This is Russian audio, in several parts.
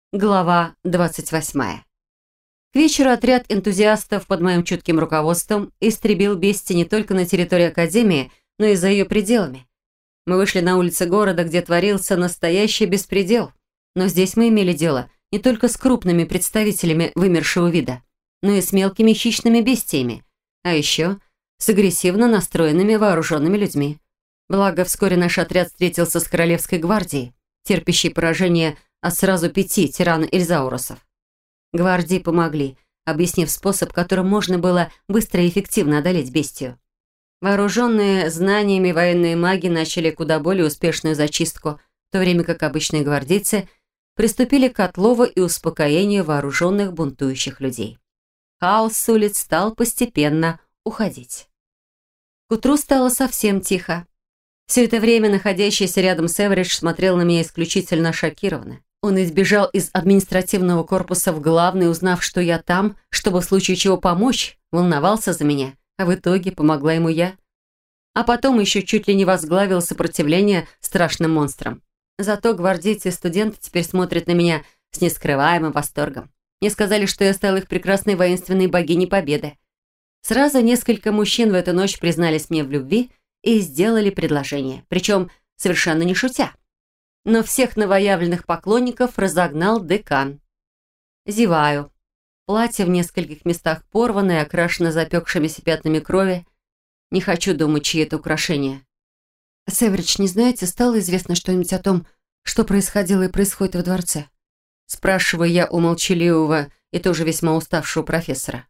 Глава 28. К вечеру отряд энтузиастов под моим чутким руководством истребил бестии не только на территории Академии, но и за ее пределами. Мы вышли на улицы города, где творился настоящий беспредел. Но здесь мы имели дело не только с крупными представителями вымершего вида, но и с мелкими хищными бестиями, а еще с агрессивно настроенными вооруженными людьми. Благо, вскоре наш отряд встретился с Королевской гвардией, терпящей поражение от сразу 5 тиран-эльзаурусов. Гвардии помогли, объяснив способ, которым можно было быстро и эффективно одолеть бестию. Вооруженные знаниями военные маги начали куда более успешную зачистку, в то время как обычные гвардейцы приступили к отлову и успокоению вооруженных бунтующих людей. Хаос с улиц стал постепенно уходить. К утру стало совсем тихо. Все это время находящийся рядом Северидж смотрел на меня исключительно шокированно. Он избежал из административного корпуса в главный, узнав, что я там, чтобы в случае чего помочь, волновался за меня, а в итоге помогла ему я. А потом еще чуть ли не возглавил сопротивление страшным монстрам. Зато гвардейцы и студенты теперь смотрят на меня с нескрываемым восторгом. Мне сказали, что я стала их прекрасной воинственной богиней победы. Сразу несколько мужчин в эту ночь признались мне в любви и сделали предложение, причем совершенно не шутя. Но всех новоявленных поклонников разогнал декан. Зеваю. Платье в нескольких местах порвано и окрашено запекшимися пятнами крови. Не хочу думать, чьи это украшения. «Северидж, не знаете, стало известно что-нибудь о том, что происходило и происходит во дворце?» Спрашиваю я у молчаливого и тоже весьма уставшего профессора.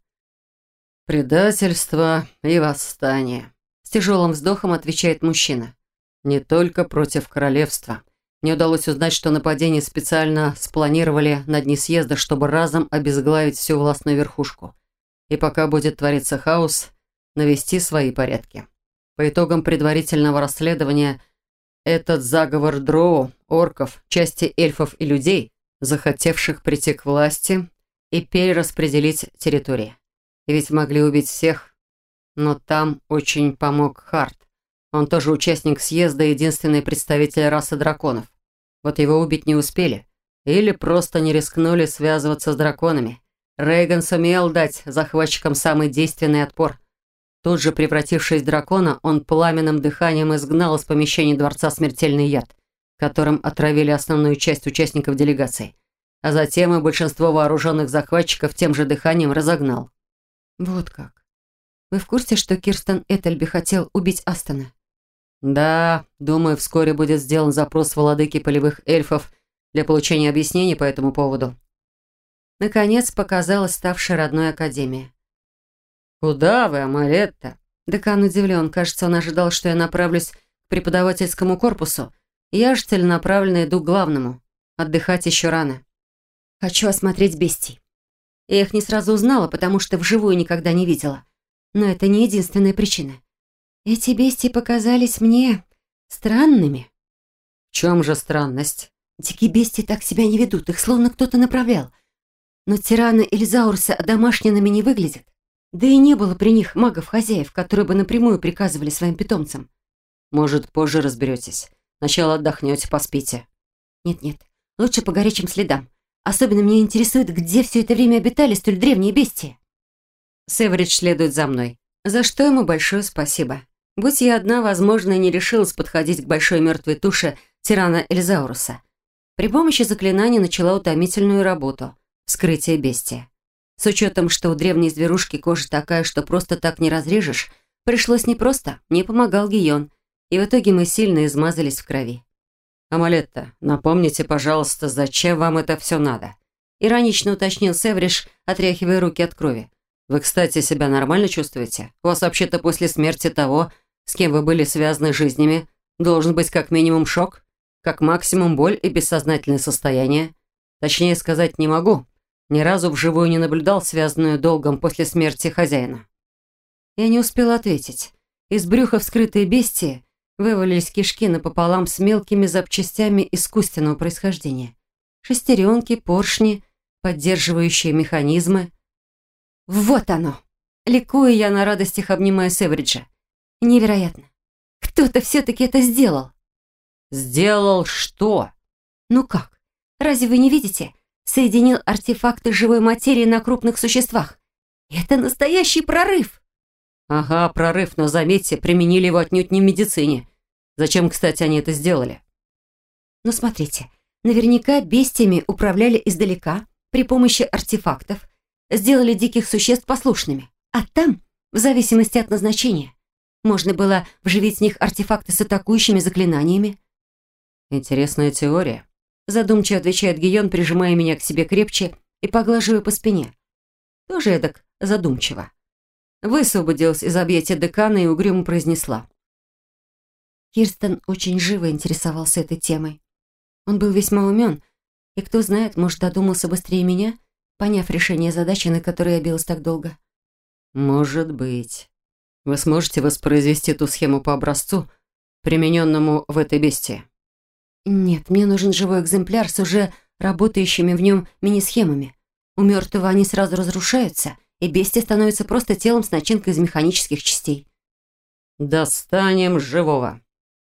«Предательство и восстание», — с тяжелым вздохом отвечает мужчина. «Не только против королевства. Мне удалось узнать, что нападение специально спланировали на дни съезда, чтобы разом обезглавить всю властную верхушку. И пока будет твориться хаос, навести свои порядки. По итогам предварительного расследования, этот заговор дроу, орков, части эльфов и людей, захотевших прийти к власти и перераспределить территории. И ведь могли убить всех, но там очень помог Харт. Он тоже участник съезда и единственный представитель расы драконов. Вот его убить не успели. Или просто не рискнули связываться с драконами. Рейган сумел дать захватчикам самый действенный отпор. Тут же, превратившись в дракона, он пламенным дыханием изгнал из помещения дворца смертельный яд, которым отравили основную часть участников делегации. А затем и большинство вооруженных захватчиков тем же дыханием разогнал. Вот как. Вы в курсе, что Кирстен Этельби хотел убить Астона? Да, думаю, вскоре будет сделан запрос владыки полевых эльфов для получения объяснений по этому поводу. Наконец показалась ставшая родной академия. «Куда вы, Амалетта?» Декан удивлен. Кажется, он ожидал, что я направлюсь к преподавательскому корпусу. Я же целенаправленно иду к главному. Отдыхать еще рано. Хочу осмотреть бестий. Я их не сразу узнала, потому что вживую никогда не видела. Но это не единственная причина. Эти бестии показались мне странными. В чем же странность? Дикие бестии так себя не ведут, их словно кто-то направлял. Но тираны Эльзауруса одомашненными не выглядят. Да и не было при них магов-хозяев, которые бы напрямую приказывали своим питомцам. Может, позже разберетесь. Сначала отдохнете, поспите. Нет-нет, лучше по горячим следам. Особенно меня интересует, где все это время обитали столь древние бестии. Северидж следует за мной, за что ему большое спасибо. Будь я одна, возможно, не решилась подходить к большой мертвой туше тирана Эльзауруса. При помощи заклинания начала утомительную работу — вскрытие бестия. С учетом, что у древней зверушки кожа такая, что просто так не разрежешь, пришлось непросто, мне помогал Гийон, и в итоге мы сильно измазались в крови. «Амалетта, напомните, пожалуйста, зачем вам это все надо?» Иронично уточнил Севриш, отряхивая руки от крови. «Вы, кстати, себя нормально чувствуете? У вас вообще-то после смерти того, с кем вы были связаны жизнями, должен быть как минимум шок, как максимум боль и бессознательное состояние. Точнее сказать не могу. Ни разу вживую не наблюдал связанную долгом после смерти хозяина». Я не успела ответить. Из брюха вскрытые бестии вывалились кишки напополам с мелкими запчастями искусственного происхождения. Шестеренки, поршни, поддерживающие механизмы. Вот оно! Ликую я на радостях, обнимая Севриджа. Невероятно! Кто-то все-таки это сделал. «Сделал что?» Ну как? Разве вы не видите? соединил артефакты живой материи на крупных существах. Это настоящий прорыв. Ага, прорыв, но заметьте, применили его отнюдь не в медицине. Зачем, кстати, они это сделали? Ну, смотрите, наверняка бестиями управляли издалека при помощи артефактов, сделали диких существ послушными. А там, в зависимости от назначения, можно было вживить в них артефакты с атакующими заклинаниями. Интересная теория. Задумчиво отвечает Гийон, прижимая меня к себе крепче и поглаживая по спине. Тоже эдак задумчиво. Высвободилась из объятия декана и угрюмо произнесла. Кирстен очень живо интересовался этой темой. Он был весьма умен, и, кто знает, может, додумался быстрее меня, поняв решение задачи, на которой я билась так долго. Может быть. Вы сможете воспроизвести ту схему по образцу, примененному в этой бестии? Нет, мне нужен живой экземпляр с уже работающими в нем мини-схемами. У мертвого они сразу разрушаются, и бестия становится просто телом с начинкой из механических частей. Достанем живого.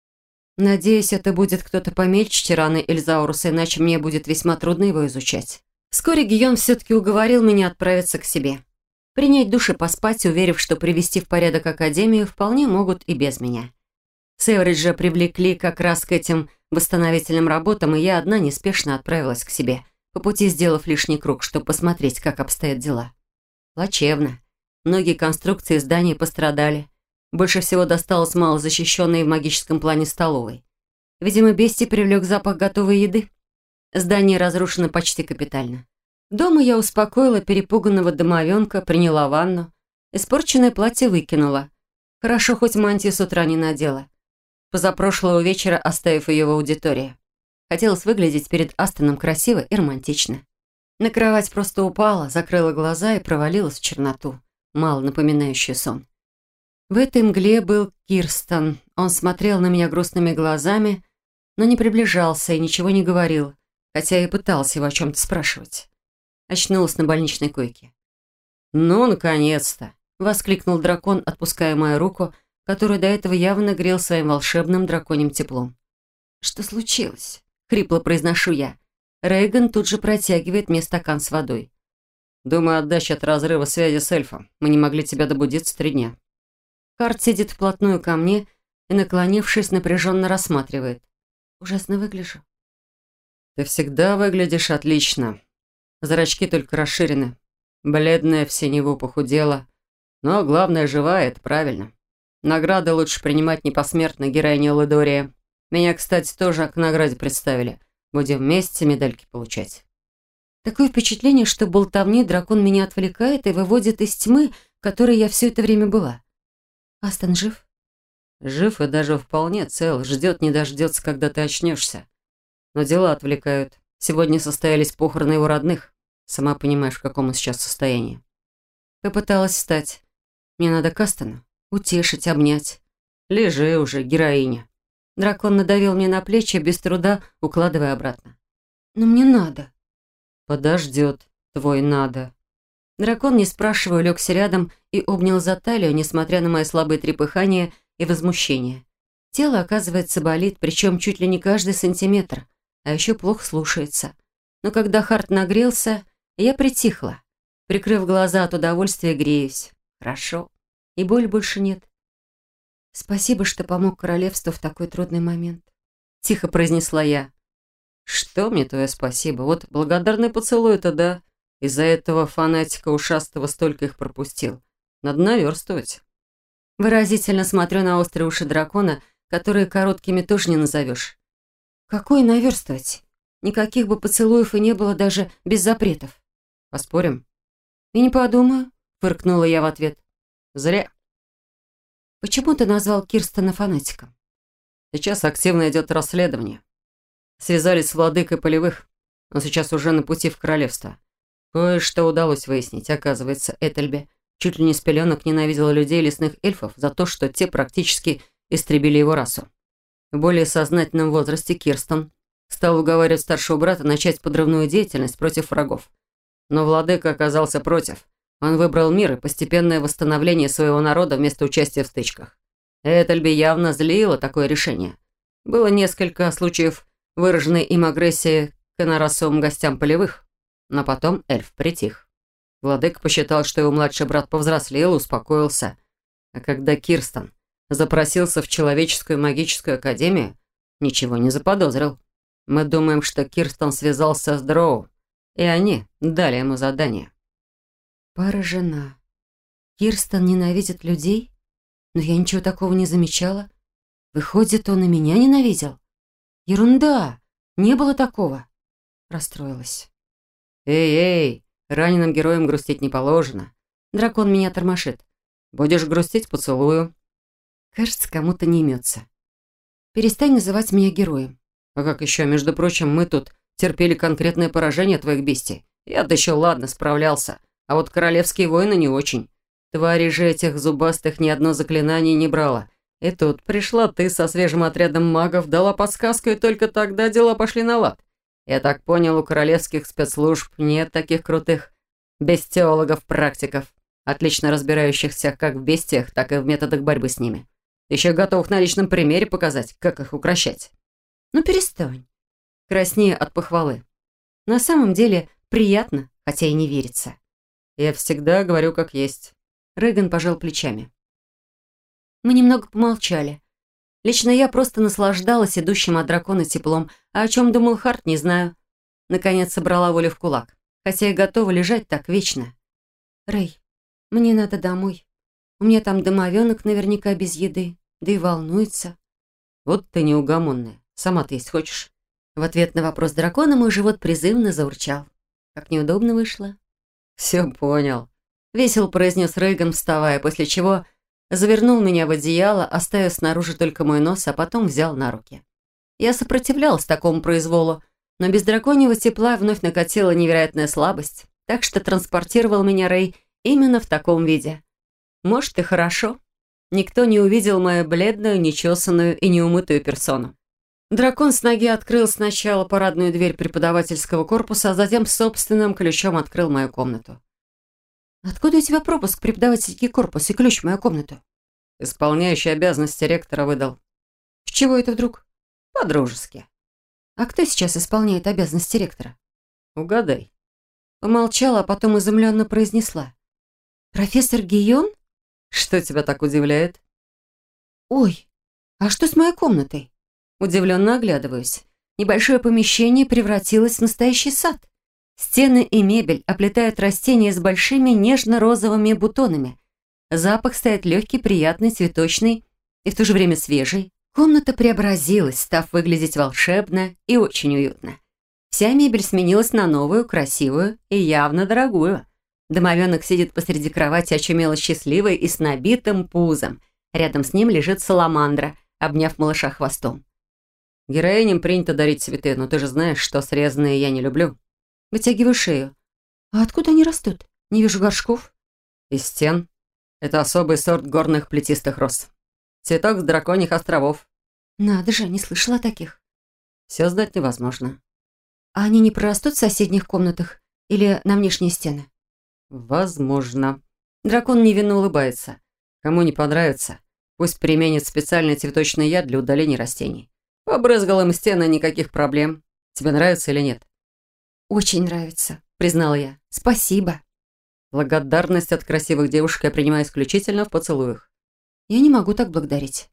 Надеюсь, это будет кто-то помельче тирана Эльзауруса, иначе мне будет весьма трудно его изучать. Вскоре Гийон все-таки уговорил меня отправиться к себе. Принять душ и поспать, уверив, что привести в порядок Академию вполне могут и без меня. Севриджа привлекли как раз к этим восстановительным работам, и я одна неспешно отправилась к себе, по пути сделав лишний круг, чтобы посмотреть, как обстоят дела. Плачевно. Многие конструкции зданий пострадали. Больше всего досталось малозащищенной в магическом плане столовой. Видимо, бестий привлек запах готовой еды. Здание разрушено почти капитально. Дома я успокоила перепуганного домовенка, приняла ванну. Испорченное платье выкинула. Хорошо, хоть мантию с утра не надела. Позапрошлого вечера оставив ее в аудитории. Хотелось выглядеть перед Астоном красиво и романтично. На кровать просто упала, закрыла глаза и провалилась в черноту, мало напоминающую сон. В этой мгле был Кирстен. Он смотрел на меня грустными глазами, но не приближался и ничего не говорил, хотя и пытался его о чем-то спрашивать. Очнулась на больничной койке. «Ну, наконец-то!» — воскликнул дракон, отпуская мою руку, которую до этого явно грел своим волшебным драконьим теплом. «Что случилось?» — хрипло произношу я. Рейган тут же протягивает мне стакан с водой. «Думаю, отдача от разрыва связи с эльфом. Мы не могли тебя добудиться 3 дня». Карт сидит вплотную ко мне и, наклонившись, напряженно рассматривает. «Ужасно выгляжу». «Ты всегда выглядишь отлично. Зрачки только расширены. Бледная в синеву похудела. Но главное, живая, это правильно. Награды лучше принимать не посмертно, героиня Лэдория. Меня, кстати, тоже к награде представили. Будем вместе медальки получать». Такое впечатление, что болтовней дракон меня отвлекает и выводит из тьмы, в которой я все это время была. «Астон жив?» «Жив и даже вполне цел. Ждет, не дождется, когда ты очнешься. Но дела отвлекают. Сегодня состоялись похороны его родных. Сама понимаешь, в каком он сейчас состоянии». Попыталась встать. «Мне надо к Астону. Утешить, обнять». «Лежи уже, героиня». Дракон надавил мне на плечи, без труда укладывая обратно. «Но мне надо». «Подождет. Твой надо». Дракон, не спрашивая, легся рядом и обнял за талию, несмотря на мои слабые трепыхания и возмущение. Тело, оказывается, болит, причем чуть ли не каждый сантиметр, а еще плохо слушается. Но когда Харт нагрелся, я притихла. Прикрыв глаза от удовольствия, греюсь. Хорошо. И боли больше нет. «Спасибо, что помог королевству в такой трудный момент», — тихо произнесла я. «Что мне твое спасибо? Вот благодарный поцелуй-то, да. Из-за этого фанатика ушастого столько их пропустил. Надо наверстывать». Выразительно смотрю на острые уши дракона, которые короткими тоже не назовешь. «Какое наверстывать? Никаких бы поцелуев и не было даже без запретов». «Поспорим?» «И не подумаю», — фыркнула я в ответ. «Зря». «Почему ты назвал Кирстена фанатиком?» «Сейчас активно идет расследование. Связались с владыкой полевых, но сейчас уже на пути в королевство. Кое-что удалось выяснить. Оказывается, Этельбе чуть ли не с пеленок ненавидела людей лесных эльфов за то, что те практически истребили его расу. В более сознательном возрасте Кирстен стал уговаривать старшего брата начать подрывную деятельность против врагов. Но владыка оказался против. Он выбрал мир и постепенное восстановление своего народа вместо участия в стычках. Этельбе явно злило такое решение. Было несколько случаев выраженной им агрессии к инорасовым гостям полевых, Но потом эльф притих. Владыка посчитал, что его младший брат повзрослел и успокоился. А когда Кирстен запросился в человеческую магическую академию, ничего не заподозрил. Мы думаем, что Кирстен связался с Дроу, и они дали ему задание. Поражена. Кирстен ненавидит людей? Но я ничего такого не замечала. Выходит, он и меня ненавидел? Ерунда! Не было такого. Расстроилась. Эй, раненым героям грустить не положено. Дракон меня тормошит. Будешь грустить, поцелую. Кажется, кому-то не имется. Перестань называть меня героем. А как еще, между прочим, мы тут терпели конкретное поражение твоих бестий. Я-то еще ладно справлялся, а вот королевские воины не очень. Твари же этих зубастых ни одно заклинание не брало. И тут пришла ты со свежим отрядом магов, дала подсказку, и только тогда дела пошли на лад. Я так понял, у королевских спецслужб нет таких крутых бестиологов-практиков, отлично разбирающихся как в бестиях, так и в методах борьбы с ними. Еще готовых на личном примере показать, как их укрощать. Ну перестань. Краснею от похвалы. На самом деле приятно, хотя и не верится. Я всегда говорю как есть. Рейган пожал плечами. Мы немного помолчали. Лично я просто наслаждалась идущим от дракона теплом, а о чем думал Харт, не знаю. Наконец собрала волю в кулак, хотя и готова лежать так вечно. Рэй, мне надо домой. У меня там домовенок наверняка без еды, да и волнуется. Вот ты неугомонная. Сама-то есть хочешь? В ответ на вопрос дракона мой живот призывно заурчал. Как неудобно вышло. Все понял. Весело произнес Рейган, вставая, после чего завернул меня в одеяло, оставив снаружи только мой нос, а потом взял на руки. Я сопротивлялась такому произволу, но без драконьего тепла вновь накатила невероятная слабость, так что транспортировал меня Рэй именно в таком виде. Может, и хорошо. Никто не увидел мою бледную, нечесанную и неумытую персону. Дракон с ноги открыл сначала парадную дверь преподавательского корпуса, а затем собственным ключом открыл мою комнату. «Откуда у тебя пропуск в преподавательский корпус и ключ в мою комнату?» Исполняющий обязанности ректора выдал. «С чего это вдруг?» По-дружески. «А кто сейчас исполняет обязанности ректора?» Угадай. Помолчала, а потом изумленно произнесла. «Профессор Гийон?» Что тебя так удивляет? «Ой, а что с моей комнатой?» Удивленно оглядываюсь. Небольшое помещение превратилось в настоящий сад. Стены и мебель оплетают растения с большими нежно-розовыми бутонами. Запах стоит легкий, приятный, цветочный и в то же время свежий. Комната преобразилась, став выглядеть волшебно и очень уютно. Вся мебель сменилась на новую, красивую и явно дорогую. Домовенок сидит посреди кровати, очумело счастливый и с набитым пузом. Рядом с ним лежит саламандра, обняв малыша хвостом. Героиням принято дарить цветы, но ты же знаешь, что срезанные я не люблю. Вытягиваю шею. А откуда они растут? Не вижу горшков. Из стен. Это особый сорт горных плетистых роз. Цветок с драконьих островов. Надо же, не слышала о таких. Все знать невозможно. А они не прорастут в соседних комнатах или на внешние стены? Возможно. Дракон невинно улыбается. Кому не понравится, пусть применит специальный цветочный яд для удаления растений. Побрызгал им стены, никаких проблем. Тебе нравится или нет? Очень нравится, признала я. Спасибо. Благодарность от красивых девушек я принимаю исключительно в поцелуях. Я не могу так благодарить.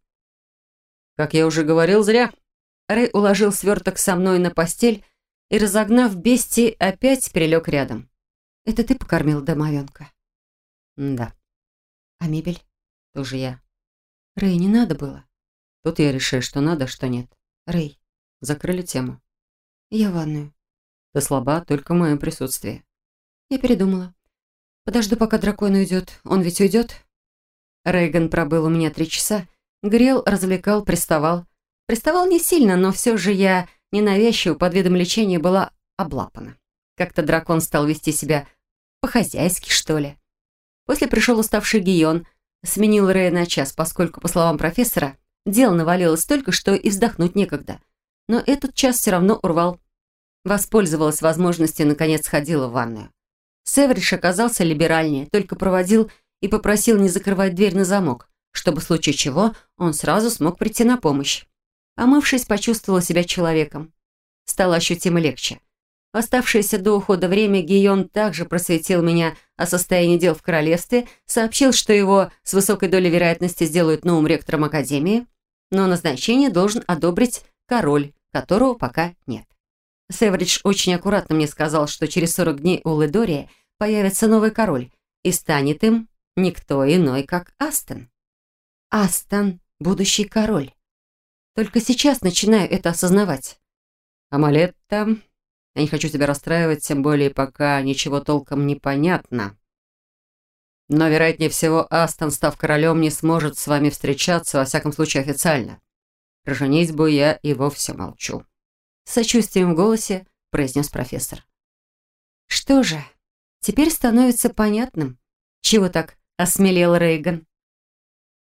Как я уже говорил, зря. Рэй уложил сверток со мной на постель и, разогнав бестий, опять прилег рядом. Это ты покормил домовенка? Да. А мебель? Тоже я. Рэй, не надо было. Тут я решаю, что надо, что нет. Рэй. Закрыли тему. Я в ванную. Ты слаба только в моем присутствии. Я передумала. Подожду, пока дракон уйдет. Он ведь уйдет? Рейган пробыл у меня 3 часа. Грел, развлекал, приставал. Приставал не сильно, но все же я ненавязчиво под видом лечения была облапана. Как-то дракон стал вести себя по-хозяйски, что ли. После пришел уставший Гийон, сменил Рэя на час, поскольку, по словам профессора, дел навалилось столько, что и вздохнуть некогда. Но этот час все равно урвал. Воспользовалась возможностью и, наконец, сходила в ванную. Севериш оказался либеральнее, только проводил и попросил не закрывать дверь на замок, чтобы в случае чего он сразу смог прийти на помощь. Помывшись, почувствовала себя человеком. Стало ощутимо легче. В оставшееся до ухода время Гийом также просветил меня о состоянии дел в королевстве, сообщил, что его с высокой долей вероятности сделают новым ректором Академии, но назначение должен одобрить король, которого пока нет. Северидж очень аккуратно мне сказал, что через 40 дней у Ледория появится новый король, и станет им никто иной, как Астон. Астон – будущий король. Только сейчас начинаю это осознавать. Амалетта, я не хочу тебя расстраивать, тем более пока ничего толком не понятно. Но, вероятнее всего, Астон, став королем, не сможет с вами встречаться, во всяком случае официально. Про женитьбу я и вовсе молчу. С сочувствием в голосе произнес профессор. Что же, теперь становится понятным, чего так осмелел Рейган.